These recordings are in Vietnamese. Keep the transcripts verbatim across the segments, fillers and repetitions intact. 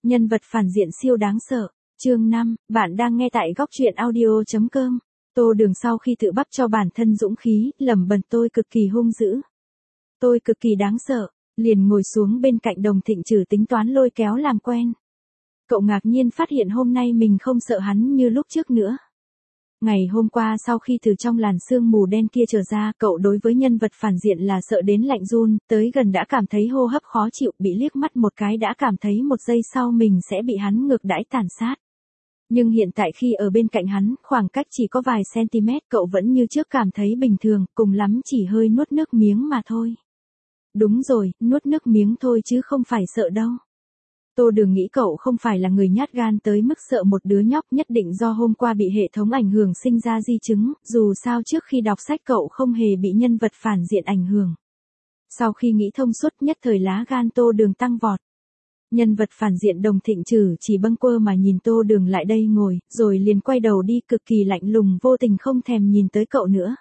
Nhân vật phản diện siêu đáng sợ. Chương năm, bạn đang nghe tại góc truyện audio.com. Tô Đường sau khi tự bắt cho bản thân dũng khí, lẩm bẩm tôi cực kỳ hung dữ. Tôi cực kỳ đáng sợ, liền ngồi xuống bên cạnh Đồng Thịnh Trừ tính toán lôi kéo làm quen. Cậu ngạc nhiên phát hiện hôm nay mình không sợ hắn như lúc trước nữa. Ngày hôm qua sau khi từ trong làn sương mù đen kia trở ra, cậu đối với nhân vật phản diện là sợ đến lạnh run, tới gần đã cảm thấy hô hấp khó chịu, bị liếc mắt một cái đã cảm thấy một giây sau mình sẽ bị hắn ngược đãi tàn sát. Nhưng hiện tại khi ở bên cạnh hắn, khoảng cách chỉ có vài cm, cậu vẫn như trước cảm thấy bình thường, cùng lắm chỉ hơi nuốt nước miếng mà thôi. Đúng rồi, nuốt nước miếng thôi chứ không phải sợ đâu. Tô Đường nghĩ cậu không phải là người nhát gan tới mức sợ một đứa nhóc, nhất định do hôm qua bị hệ thống ảnh hưởng sinh ra di chứng, dù sao trước khi đọc sách cậu không hề bị nhân vật phản diện ảnh hưởng. Sau khi nghĩ thông suốt, nhất thời lá gan Tô Đường tăng vọt. Nhân vật phản diện Đồng Thịnh Trừ chỉ bâng quơ mà nhìn Tô Đường lại đây ngồi, rồi liền quay đầu đi cực kỳ lạnh lùng, vô tình không thèm nhìn tới cậu nữa.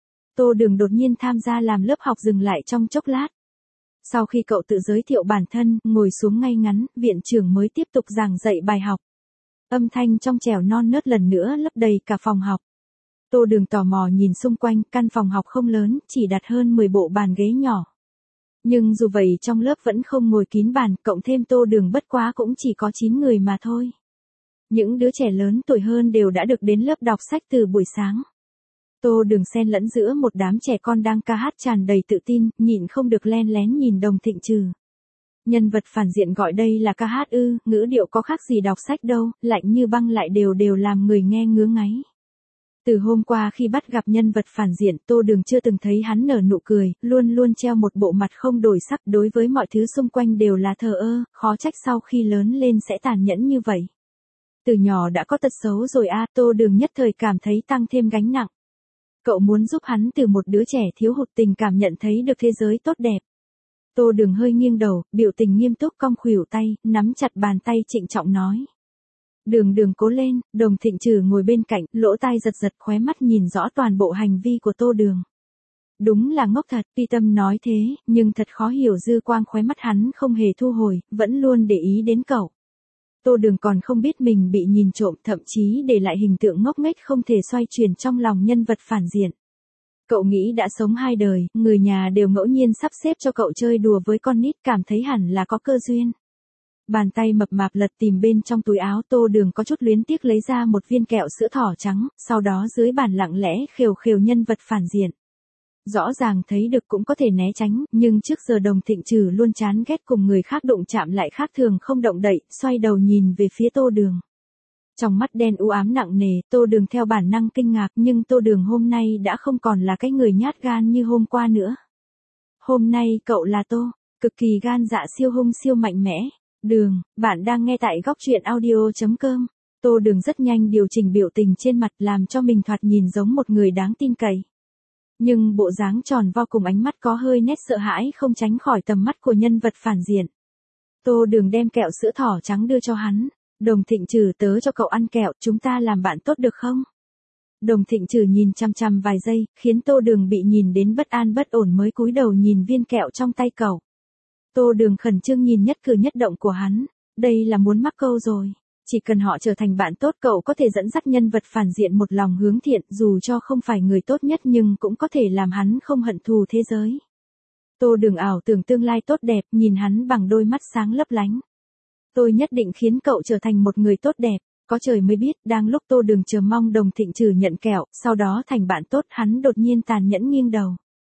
Tô Đường đột nhiên tham gia làm lớp học dừng lại trong chốc lát. Sau khi cậu tự giới thiệu bản thân, ngồi xuống ngay ngắn, viện trưởng mới tiếp tục giảng dạy bài học. Âm thanh trong trẻo non nớt lần nữa lấp đầy cả phòng học. Tô Đường tò mò nhìn xung quanh, căn phòng học không lớn, chỉ đặt hơn mười bộ bàn ghế nhỏ. Nhưng dù vậy trong lớp vẫn không ngồi kín bàn, cộng thêm Tô Đường bất quá cũng chỉ có chín người mà thôi. Những đứa trẻ lớn tuổi hơn đều đã được đến lớp đọc sách từ buổi sáng. Tô Đường xen lẫn giữa một đám trẻ con đang ca hát tràn đầy tự tin, nhịn không được len lén nhìn Đồng Thịnh Trừ. Nhân vật phản diện gọi đây là ca hát ư, ngữ điệu có khác gì đọc sách đâu, lạnh như băng lại đều đều làm người nghe ngứa ngáy. Từ hôm qua khi bắt gặp nhân vật phản diện, Tô Đường chưa từng thấy hắn nở nụ cười, luôn luôn treo một bộ mặt không đổi sắc, đối với mọi thứ xung quanh đều là thờ ơ, khó trách sau khi lớn lên sẽ tàn nhẫn như vậy. Từ nhỏ đã có tật xấu rồi a, à, Tô Đường nhất thời cảm thấy tăng thêm gánh nặng. Cậu muốn giúp hắn từ một đứa trẻ thiếu hụt tình cảm nhận thấy được thế giới tốt đẹp. Tô Đường hơi nghiêng đầu, biểu tình nghiêm túc cong khuỷu tay, nắm chặt bàn tay trịnh trọng nói. Đường Đường cố lên. Đồng Thịnh Trừ ngồi bên cạnh, lỗ tai giật giật, khóe mắt nhìn rõ toàn bộ hành vi của Tô Đường. Đúng là ngốc thật, Pi Tâm nói thế, nhưng thật khó hiểu dư quang khóe mắt hắn không hề thu hồi, vẫn luôn để ý đến cậu. Tô Đường còn không biết mình bị nhìn trộm, thậm chí để lại hình tượng ngốc nghếch không thể xoay chuyển trong lòng nhân vật phản diện. Cậu nghĩ đã sống hai đời, người nhà đều ngẫu nhiên sắp xếp cho cậu chơi đùa với con nít, cảm thấy hẳn là có cơ duyên. Bàn tay mập mạp lật tìm bên trong túi áo, Tô Đường có chút luyến tiếc lấy ra một viên kẹo sữa thỏ trắng, sau đó dưới bàn lặng lẽ khều khều nhân vật phản diện. Rõ ràng thấy được cũng có thể né tránh, nhưng trước giờ Đồng Thịnh Trừ luôn chán ghét cùng người khác đụng chạm lại khác thường không động đậy, xoay đầu nhìn về phía Tô Đường. Trong mắt đen u ám nặng nề, Tô Đường theo bản năng kinh ngạc, nhưng Tô Đường hôm nay đã không còn là cái người nhát gan như hôm qua nữa. Hôm nay cậu là Tô, cực kỳ gan dạ siêu hung siêu mạnh mẽ. Đường, bạn đang nghe tại góc truyện audio.com. Tô Đường rất nhanh điều chỉnh biểu tình trên mặt, làm cho mình thoạt nhìn giống một người đáng tin cậy. Nhưng bộ dáng tròn vo cùng ánh mắt có hơi nét sợ hãi không tránh khỏi tầm mắt của nhân vật phản diện. Tô Đường đem kẹo sữa thỏ trắng đưa cho hắn. Đồng Thịnh Trừ, tớ cho cậu ăn kẹo, chúng ta làm bạn tốt được không? Đồng Thịnh Trừ nhìn chăm chăm vài giây, khiến Tô Đường bị nhìn đến bất an bất ổn mới cúi đầu nhìn viên kẹo trong tay cậu. Tô Đường khẩn trương nhìn nhất cử nhất động của hắn, đây là muốn mắc câu rồi. Chỉ cần họ trở thành bạn tốt, cậu có thể dẫn dắt nhân vật phản diện một lòng hướng thiện, dù cho không phải người tốt nhất nhưng cũng có thể làm hắn không hận thù thế giới. Tô Đường ảo tưởng tương lai tốt đẹp, nhìn hắn bằng đôi mắt sáng lấp lánh. Tôi nhất định khiến cậu trở thành một người tốt đẹp, có trời mới biết, đang lúc Tô Đường chờ mong Đồng Thịnh Trừ nhận kẹo, sau đó thành bạn tốt, hắn đột nhiên tàn nhẫn nghiêng đầu.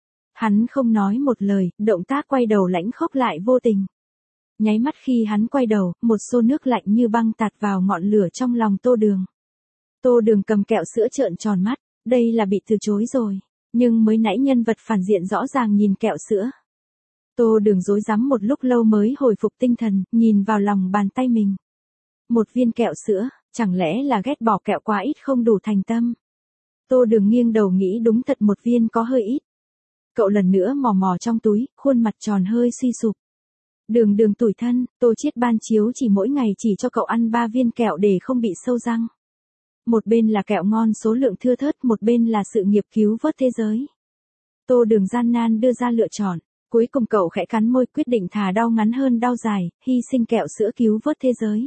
Hắn không nói một lời, động tác quay đầu lãnh khốc lại vô tình. Nháy mắt khi hắn quay đầu, một xô nước lạnh như băng tạt vào ngọn lửa trong lòng Tô Đường. Tô Đường cầm kẹo sữa trợn tròn mắt, đây là bị từ chối rồi, nhưng mới nãy nhân vật phản diện rõ ràng nhìn kẹo sữa. Tô Đường rối rắm một lúc lâu mới hồi phục tinh thần, nhìn vào lòng bàn tay mình. Một viên kẹo sữa, chẳng lẽ là ghét bỏ kẹo quá ít không đủ thành tâm. Tô Đường nghiêng đầu nghĩ đúng thật một viên có hơi ít. Cậu lần nữa mò mò trong túi, khuôn mặt tròn hơi suy sụp. Đường Đường tủi thân, Tô Chiết ban chiếu chỉ mỗi ngày chỉ cho cậu ăn ba viên kẹo để không bị sâu răng. Một bên là kẹo ngon số lượng thưa thớt, một bên là sự nghiệp cứu vớt thế giới. Tô Đường gian nan đưa ra lựa chọn, Cuối cùng cậu khẽ cắn môi quyết định thà đau ngắn hơn đau dài, hy sinh kẹo sữa cứu vớt thế giới.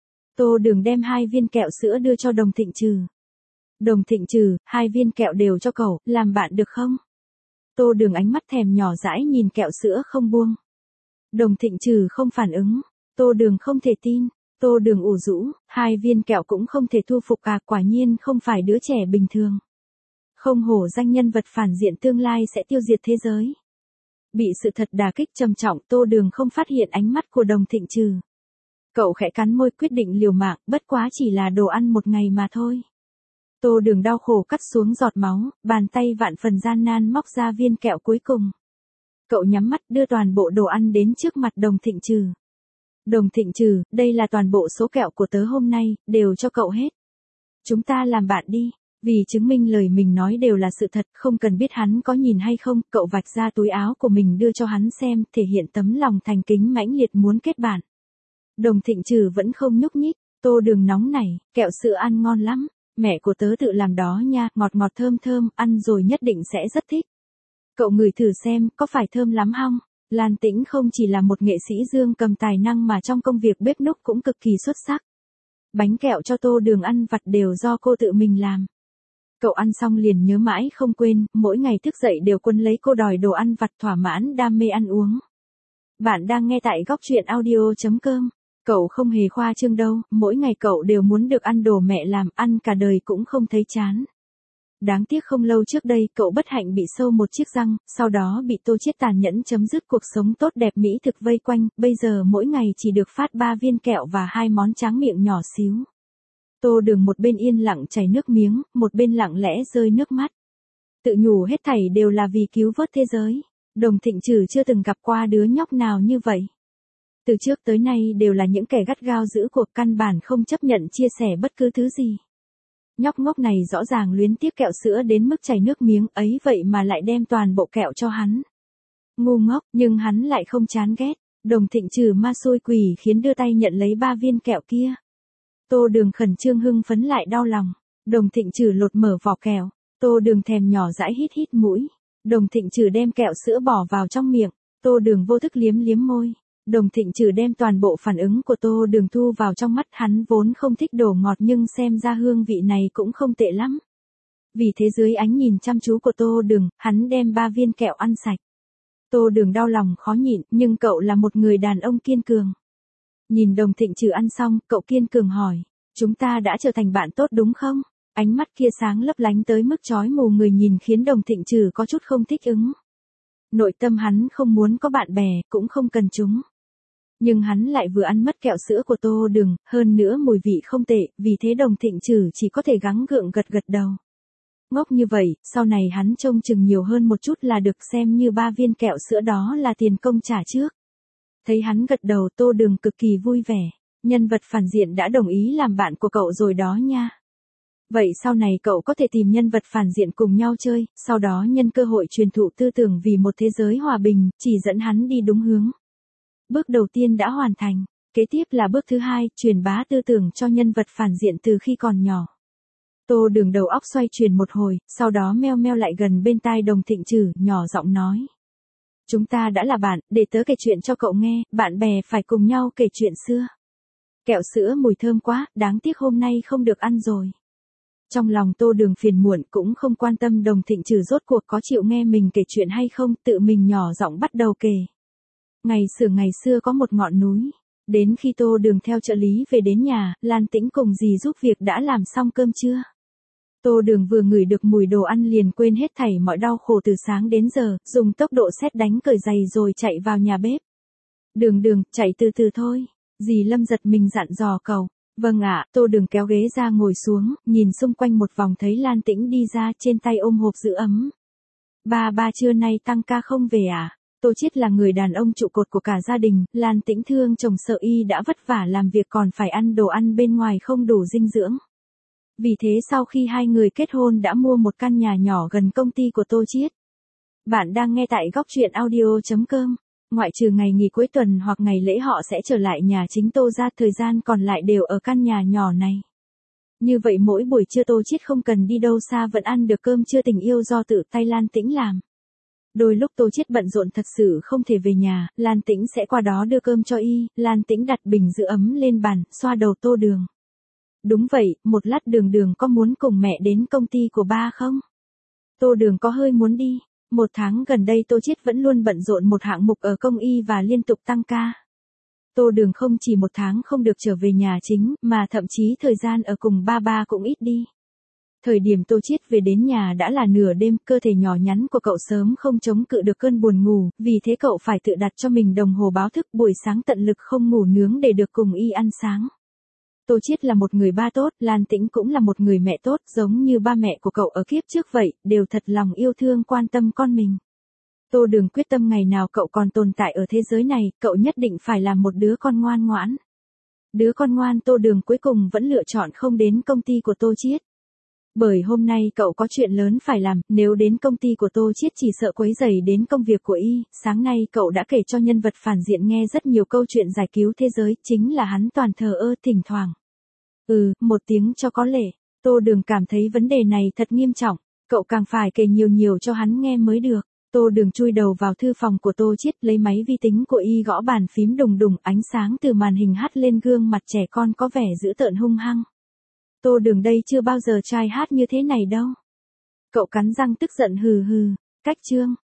Tô Đường đem hai viên kẹo sữa đưa cho Đồng Thịnh Trừ. Đồng Thịnh Trừ, hai viên kẹo đều cho cậu, làm bạn được không? Tô Đường ánh mắt thèm nhỏ dãi nhìn kẹo sữa không buông. Đồng Thịnh Trừ không phản ứng. Tô Đường không thể tin. Tô Đường ủ rũ, hai viên kẹo cũng không thể thu phục à, quả nhiên không phải đứa trẻ bình thường. Không hổ danh nhân vật phản diện tương lai sẽ tiêu diệt thế giới. Bị sự thật đả kích trầm trọng, Tô Đường không phát hiện ánh mắt của Đồng Thịnh Trừ. Cậu khẽ cắn môi quyết định liều mạng, bất quá chỉ là đồ ăn một ngày mà thôi. Tô Đường đau khổ cắt xuống giọt máu, bàn tay vạn phần gian nan móc ra viên kẹo cuối cùng. Cậu nhắm mắt đưa toàn bộ đồ ăn đến trước mặt Đồng Thịnh Trừ. Đồng Thịnh Trừ, đây là toàn bộ số kẹo của tớ hôm nay, đều cho cậu hết. Chúng ta làm bạn đi. Vì chứng minh lời mình nói đều là sự thật, không cần biết hắn có nhìn hay không, cậu vạch ra túi áo của mình đưa cho hắn xem, thể hiện tấm lòng thành kính mãnh liệt muốn kết bạn. Đồng Thịnh Trừ vẫn không nhúc nhích. Tô Đường nóng nảy, kẹo sữa ăn ngon lắm, mẹ của tớ tự làm đó nha, ngọt ngọt thơm thơm, ăn rồi nhất định sẽ rất thích. Cậu ngửi thử xem, có phải thơm lắm không? Lan Tĩnh không chỉ là một nghệ sĩ dương cầm tài năng mà trong công việc bếp núc cũng cực kỳ xuất sắc. Bánh kẹo cho Tô Đường ăn vặt đều do cô tự mình làm. Cậu ăn xong liền nhớ mãi không quên, mỗi ngày thức dậy đều quấn lấy cô đòi đồ ăn vặt thỏa mãn đam mê ăn uống. Bạn đang nghe tại góc truyện audio chấm com. Cậu không hề khoa trương đâu, mỗi ngày cậu đều muốn được ăn đồ mẹ làm, ăn cả đời cũng không thấy chán. Đáng tiếc không lâu trước đây cậu bất hạnh bị sâu một chiếc răng, sau đó bị Tô Chiết tàn nhẫn chấm dứt cuộc sống tốt đẹp mỹ thực vây quanh, bây giờ mỗi ngày chỉ được phát ba viên kẹo và hai món tráng miệng nhỏ xíu. Tô Đường một bên yên lặng chảy nước miếng, một bên lặng lẽ rơi nước mắt. Tự nhủ hết thảy đều là vì cứu vớt thế giới. Đồng Thịnh Trừ chưa từng gặp qua đứa nhóc nào như vậy. Từ trước tới nay đều là những kẻ gắt gao giữ cuộc, căn bản không chấp nhận chia sẻ bất cứ thứ gì. Nhóc ngốc này rõ ràng luyến tiếc kẹo sữa đến mức chảy nước miếng ấy vậy mà lại đem toàn bộ kẹo cho hắn. Ngu ngốc, nhưng hắn lại không chán ghét. Đồng Thịnh Trừ ma xôi quỷ khiến đưa tay nhận lấy ba viên kẹo kia. Tô Đường khẩn trương hưng phấn lại đau lòng. Đồng Thịnh Trừ lột mở vỏ kẹo. Tô Đường thèm nhỏ dãi hít hít mũi. Đồng Thịnh Trừ đem kẹo sữa bỏ vào trong miệng. Tô Đường vô thức liếm liếm môi. Đồng Thịnh Trừ đem toàn bộ phản ứng của Tô Đường thu vào trong mắt, hắn vốn không thích đồ ngọt nhưng xem ra hương vị này cũng không tệ lắm. Vì thế dưới ánh nhìn chăm chú của Tô Đường, hắn đem ba viên kẹo ăn sạch. Tô Đường đau lòng khó nhịn, nhưng cậu là một người đàn ông kiên cường. Nhìn Đồng Thịnh Trừ ăn xong, cậu kiên cường hỏi, chúng ta đã trở thành bạn tốt đúng không? Ánh mắt kia sáng lấp lánh tới mức chói mù người nhìn khiến Đồng Thịnh Trừ có chút không thích ứng. Nội tâm hắn không muốn có bạn bè, cũng không cần chúng. Nhưng hắn lại vừa ăn mất kẹo sữa của Tô Đường, hơn nữa mùi vị không tệ, vì thế Đồng Thịnh Trừ chỉ có thể gắng gượng gật gật đầu. Ngốc như vậy, sau này hắn trông chừng nhiều hơn một chút là được, xem như ba viên kẹo sữa đó là tiền công trả trước. Thấy hắn gật đầu, Tô Đường cực kỳ vui vẻ. Nhân vật phản diện đã đồng ý làm bạn của cậu rồi đó nha. Vậy sau này cậu có thể tìm nhân vật phản diện cùng nhau chơi, sau đó nhân cơ hội truyền thụ tư tưởng vì một thế giới hòa bình, chỉ dẫn hắn đi đúng hướng. Bước đầu tiên đã hoàn thành, kế tiếp là bước thứ hai, truyền bá tư tưởng cho nhân vật phản diện từ khi còn nhỏ. Tô Đường đầu óc xoay chuyển một hồi, sau đó meo meo lại gần bên tai Đồng Thịnh Trừ, nhỏ giọng nói. Chúng ta đã là bạn, để tớ kể chuyện cho cậu nghe, bạn bè phải cùng nhau kể chuyện xưa. Kẹo sữa mùi thơm quá, đáng tiếc hôm nay không được ăn rồi. Trong lòng Tô Đường phiền muộn, cũng không quan tâm Đồng Thịnh Trừ rốt cuộc có chịu nghe mình kể chuyện hay không, tự mình nhỏ giọng bắt đầu kể. Ngày xưa ngày xưa có một ngọn núi. Đến khi Tô Đường theo trợ lý về đến nhà, Lan Tĩnh cùng dì giúp việc đã làm xong cơm trưa. Tô Đường vừa ngửi được mùi đồ ăn liền quên hết thảy mọi đau khổ từ sáng đến giờ, dùng tốc độ sét đánh cởi giày rồi chạy vào nhà bếp. Đường Đường, chạy từ từ thôi. Dì Lâm giật mình dặn dò cậu. Vâng ạ, Tô Đường kéo ghế ra ngồi xuống, nhìn xung quanh một vòng thấy Lan Tĩnh đi ra, trên tay ôm hộp giữ ấm. Ba ba trưa nay tăng ca không về à? Tô Chiết là người đàn ông trụ cột của cả gia đình, Lan Tĩnh thương chồng sợ y đã vất vả làm việc còn phải ăn đồ ăn bên ngoài không đủ dinh dưỡng. Vì thế sau khi hai người kết hôn đã mua một căn nhà nhỏ gần công ty của Tô Chiết. Bạn đang nghe tại góc truyện audio chấm com. Ngoại trừ ngày nghỉ cuối tuần hoặc ngày lễ họ sẽ trở lại nhà chính Tô ra, thời gian còn lại đều ở căn nhà nhỏ này. Như vậy mỗi buổi trưa Tô Chiết không cần đi đâu xa vẫn ăn được cơm trưa tình yêu do tự tay Lan Tĩnh làm. Đôi lúc Tô Chiết bận rộn thật sự không thể về nhà, Lan Tĩnh sẽ qua đó đưa cơm cho y, Lan Tĩnh đặt bình giữ ấm lên bàn, xoa đầu Tô Đường. Đúng vậy, một lát Đường Đường có muốn cùng mẹ đến công ty của ba không? Tô Đường có hơi muốn đi. Một tháng gần đây Tô Chiết vẫn luôn bận rộn một hạng mục ở công y và liên tục tăng ca. Tô Đường không chỉ một tháng không được trở về nhà chính, mà thậm chí thời gian ở cùng ba ba cũng ít đi. Thời điểm Tô Chiết về đến nhà đã là nửa đêm, cơ thể nhỏ nhắn của cậu sớm không chống cự được cơn buồn ngủ, vì thế cậu phải tự đặt cho mình đồng hồ báo thức buổi sáng tận lực không ngủ nướng để được cùng y ăn sáng. Tô Chiết là một người ba tốt, Lan Tĩnh cũng là một người mẹ tốt, giống như ba mẹ của cậu ở kiếp trước vậy, đều thật lòng yêu thương quan tâm con mình. Tô Đường quyết tâm ngày nào cậu còn tồn tại ở thế giới này, cậu nhất định phải làm một đứa con ngoan ngoãn. Đứa con ngoan Tô Đường cuối cùng vẫn lựa chọn không đến công ty của Tô Chiết. Bởi hôm nay cậu có chuyện lớn phải làm, nếu đến công ty của Tô Chiết chỉ sợ quấy rầy đến công việc của y. Sáng nay cậu đã kể cho nhân vật phản diện nghe rất nhiều câu chuyện giải cứu thế giới, chính là hắn toàn thờ ơ thỉnh thoảng. Ừ, một tiếng cho có lệ. Tô Đường cảm thấy vấn đề này thật nghiêm trọng, cậu càng phải kể nhiều nhiều cho hắn nghe mới được. Tô Đường chui đầu vào thư phòng của Tô Chiết, lấy máy vi tính của y gõ bàn phím đùng đùng, ánh sáng từ màn hình hắt lên gương mặt trẻ con có vẻ dữ tợn hung hăng. Tô Đường đây chưa bao giờ trai hát như thế này đâu. Cậu cắn răng tức giận hừ hừ, cách chương,